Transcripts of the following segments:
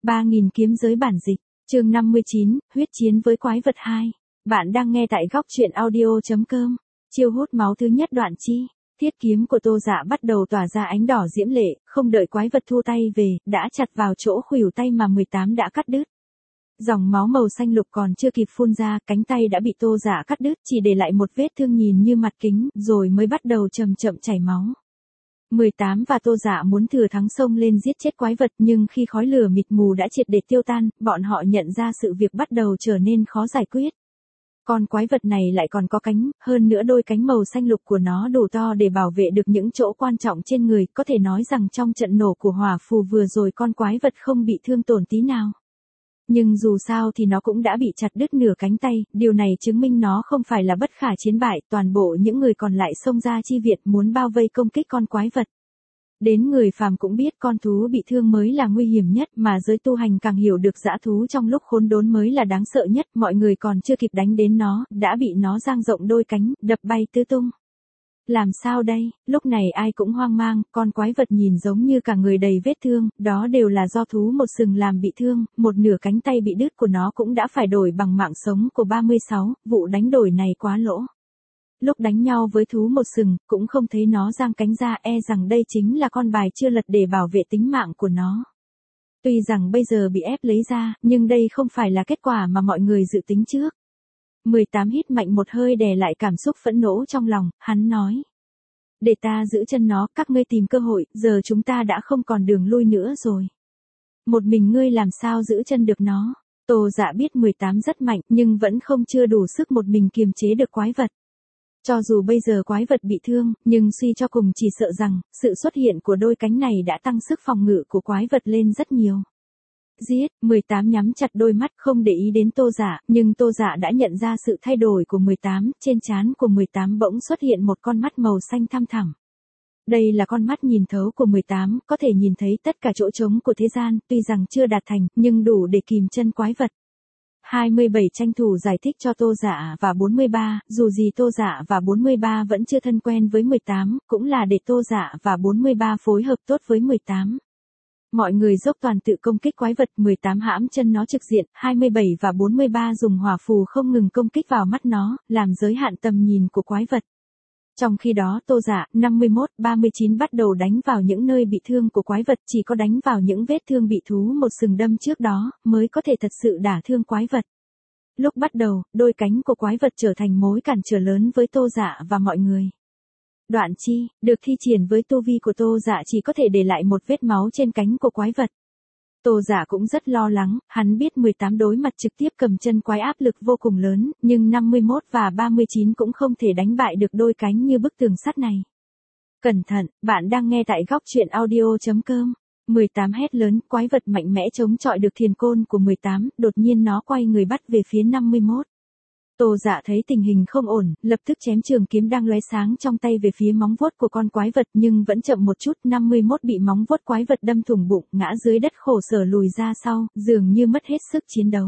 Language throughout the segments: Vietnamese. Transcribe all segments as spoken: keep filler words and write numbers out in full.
ba nghìn kiếm giới bản dịch, chương năm mươi chín, huyết chiến với quái vật hai. Bạn đang nghe tại góc truyện audio.com. Chiêu hút máu thứ nhất đoạn chi. Thiết kiếm của Tô Dạ bắt đầu tỏa ra ánh đỏ diễm lệ, không đợi quái vật thu tay về, đã chặt vào chỗ khuỷu tay mà mười tám đã cắt đứt. Dòng máu màu xanh lục còn chưa kịp phun ra, cánh tay đã bị Tô Dạ cắt đứt, chỉ để lại một vết thương nhìn như mặt kính, rồi mới bắt đầu chậm chậm chảy máu. mười tám và Tô Dạ muốn thừa thắng xông lên giết chết quái vật, nhưng khi khói lửa mịt mù đã triệt để tiêu tan, bọn họ nhận ra sự việc bắt đầu trở nên khó giải quyết. Con quái vật này lại còn có cánh, hơn nữa đôi cánh màu xanh lục của nó đủ to để bảo vệ được những chỗ quan trọng trên người, có thể nói rằng trong trận nổ của hỏa phù vừa rồi con quái vật không bị thương tổn tí nào. Nhưng dù sao thì nó cũng đã bị chặt đứt nửa cánh tay, điều này chứng minh nó không phải là bất khả chiến bại, toàn bộ những người còn lại xông ra chi viện muốn bao vây công kích con quái vật. Đến người phàm cũng biết con thú bị thương mới là nguy hiểm nhất, mà giới tu hành càng hiểu được dã thú trong lúc khốn đốn mới là đáng sợ nhất, mọi người còn chưa kịp đánh đến nó, đã bị nó dang rộng đôi cánh, đập bay tứ tung. Làm sao đây, lúc này ai cũng hoang mang, con quái vật nhìn giống như cả người đầy vết thương, đó đều là do thú một sừng làm bị thương, một nửa cánh tay bị đứt của nó cũng đã phải đổi bằng mạng sống của ba mươi sáu, vụ đánh đổi này quá lỗ. Lúc đánh nhau với thú một sừng, cũng không thấy nó giang cánh ra, e rằng đây chính là con bài chưa lật để bảo vệ tính mạng của nó. Tuy rằng bây giờ bị ép lấy ra, nhưng đây không phải là kết quả mà mọi người dự tính trước. mười tám hít mạnh một hơi đè lại cảm xúc phẫn nộ trong lòng, hắn nói. Để ta giữ chân nó, các ngươi tìm cơ hội, giờ chúng ta đã không còn đường lui nữa rồi. Một mình ngươi làm sao giữ chân được nó. Tô Dạ biết mười tám rất mạnh, nhưng vẫn không chưa đủ sức một mình kiềm chế được quái vật. Cho dù bây giờ quái vật bị thương, nhưng suy cho cùng chỉ sợ rằng, sự xuất hiện của đôi cánh này đã tăng sức phòng ngự của quái vật lên rất nhiều. Giết, mười tám nhắm chặt đôi mắt không để ý đến Tô Dạ, nhưng Tô Dạ đã nhận ra sự thay đổi của mười tám, trên trán của mười tám bỗng xuất hiện một con mắt màu xanh thăm thẳm. Đây là con mắt nhìn thấu của mười tám, có thể nhìn thấy tất cả chỗ trống của thế gian, tuy rằng chưa đạt thành, nhưng đủ để kìm chân quái vật. hai mươi bảy tranh thủ giải thích cho Tô Dạ và bốn mươi ba, dù gì Tô Dạ và bốn mươi ba vẫn chưa thân quen với mười tám, cũng là để Tô Dạ và bốn mươi ba phối hợp tốt với mười tám. Mọi người dốc toàn tự công kích quái vật, mười tám hãm chân nó trực diện, hai mươi bảy và bốn mươi ba dùng hỏa phù không ngừng công kích vào mắt nó, làm giới hạn tầm nhìn của quái vật. Trong khi đó Tô Dạ, năm mươi mốt, ba mươi chín bắt đầu đánh vào những nơi bị thương của quái vật, chỉ có đánh vào những vết thương bị thú một sừng đâm trước đó, mới có thể thật sự đả thương quái vật. Lúc bắt đầu, đôi cánh của quái vật trở thành mối cản trở lớn với Tô Dạ và mọi người. Đoạn chi, được thi triển với tu vi của Tô Dạ chỉ có thể để lại một vết máu trên cánh của quái vật. Tô Dạ cũng rất lo lắng, hắn biết mười tám đối mặt trực tiếp cầm chân quái áp lực vô cùng lớn, nhưng năm mươi mốt và ba mươi chín cũng không thể đánh bại được đôi cánh như bức tường sắt này. Cẩn thận, bạn đang nghe tại góc truyện audio.com. mười tám hét lớn, quái vật mạnh mẽ chống chọi được thiền côn của mười tám, đột nhiên nó quay người bắt về phía năm mươi mốt. Tô Dạ thấy tình hình không ổn, lập tức chém trường kiếm đang lóe sáng trong tay về phía móng vuốt của con quái vật, nhưng vẫn chậm một chút, năm mươi mốt bị móng vuốt quái vật đâm thủng bụng, ngã dưới đất khổ sở lùi ra sau, dường như mất hết sức chiến đấu.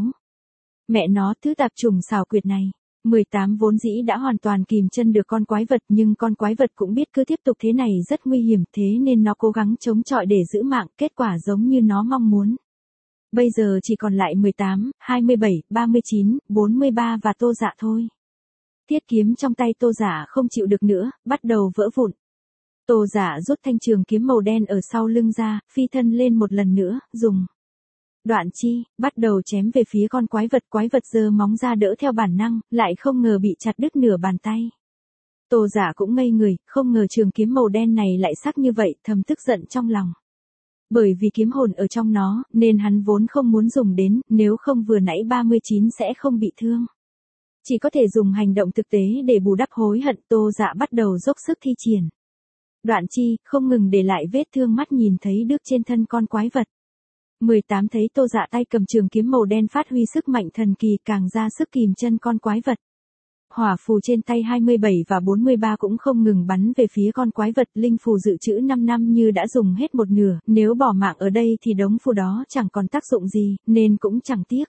Mẹ nó, thứ tạp trùng xảo quyệt này. mười tám vốn dĩ đã hoàn toàn kìm chân được con quái vật, nhưng con quái vật cũng biết cứ tiếp tục thế này rất nguy hiểm, thế nên nó cố gắng chống chọi để giữ mạng, kết quả giống như nó mong muốn. Bây giờ chỉ còn lại mười tám, hai mươi bảy, ba mươi chín, bốn mươi ba và Tô Dạ thôi. Thiết kiếm trong tay Tô Dạ không chịu được nữa, bắt đầu vỡ vụn. Tô Dạ rút thanh trường kiếm màu đen ở sau lưng ra, phi thân lên một lần nữa, dùng. Đoạn chi, bắt đầu chém về phía con quái vật, quái vật giơ móng ra đỡ theo bản năng, lại không ngờ bị chặt đứt nửa bàn tay. Tô Dạ cũng ngây người, không ngờ trường kiếm màu đen này lại sắc như vậy, thầm tức giận trong lòng. Bởi vì kiếm hồn ở trong nó, nên hắn vốn không muốn dùng đến, nếu không vừa nãy ba mươi chín sẽ không bị thương. Chỉ có thể dùng hành động thực tế để bù đắp hối hận. Tô Dạ bắt đầu dốc sức thi triển. Đoạn chi, không ngừng để lại vết thương mắt nhìn thấy đứt trên thân con quái vật. mười tám thấy Tô Dạ tay cầm trường kiếm màu đen phát huy sức mạnh thần kỳ, càng ra sức kìm chân con quái vật. Hỏa phù trên tay hai mươi bảy và bốn mươi ba cũng không ngừng bắn về phía con quái vật, linh phù dự trữ năm năm như đã dùng hết một nửa, nếu bỏ mạng ở đây thì đống phù đó chẳng còn tác dụng gì, nên cũng chẳng tiếc.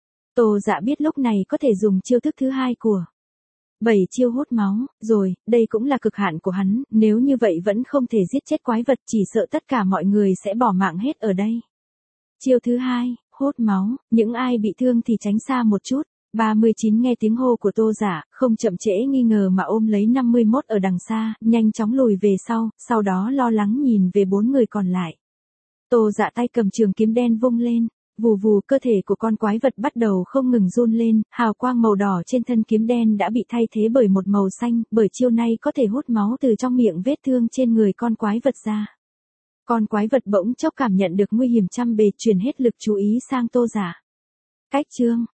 Tô Dạ biết lúc này có thể dùng chiêu thức thứ hai của bảy chiêu hút máu, rồi, đây cũng là cực hạn của hắn, nếu như vậy vẫn không thể giết chết quái vật, chỉ sợ tất cả mọi người sẽ bỏ mạng hết ở đây. Chiêu thứ hai, hút máu, những ai bị thương thì tránh xa một chút. ba mươi chín nghe tiếng hô của Tô Dạ, không chậm trễ nghi ngờ mà ôm lấy năm mươi mốt ở đằng xa, nhanh chóng lùi về sau, sau đó lo lắng nhìn về bốn người còn lại. Tô Dạ tay cầm trường kiếm đen vung lên, vù vù, cơ thể của con quái vật bắt đầu không ngừng run lên, hào quang màu đỏ trên thân kiếm đen đã bị thay thế bởi một màu xanh, bởi chiêu này có thể hút máu từ trong miệng vết thương trên người con quái vật ra. Con quái vật bỗng chốc cảm nhận được nguy hiểm trăm bề, chuyển hết lực chú ý sang Tô Dạ. Cách chương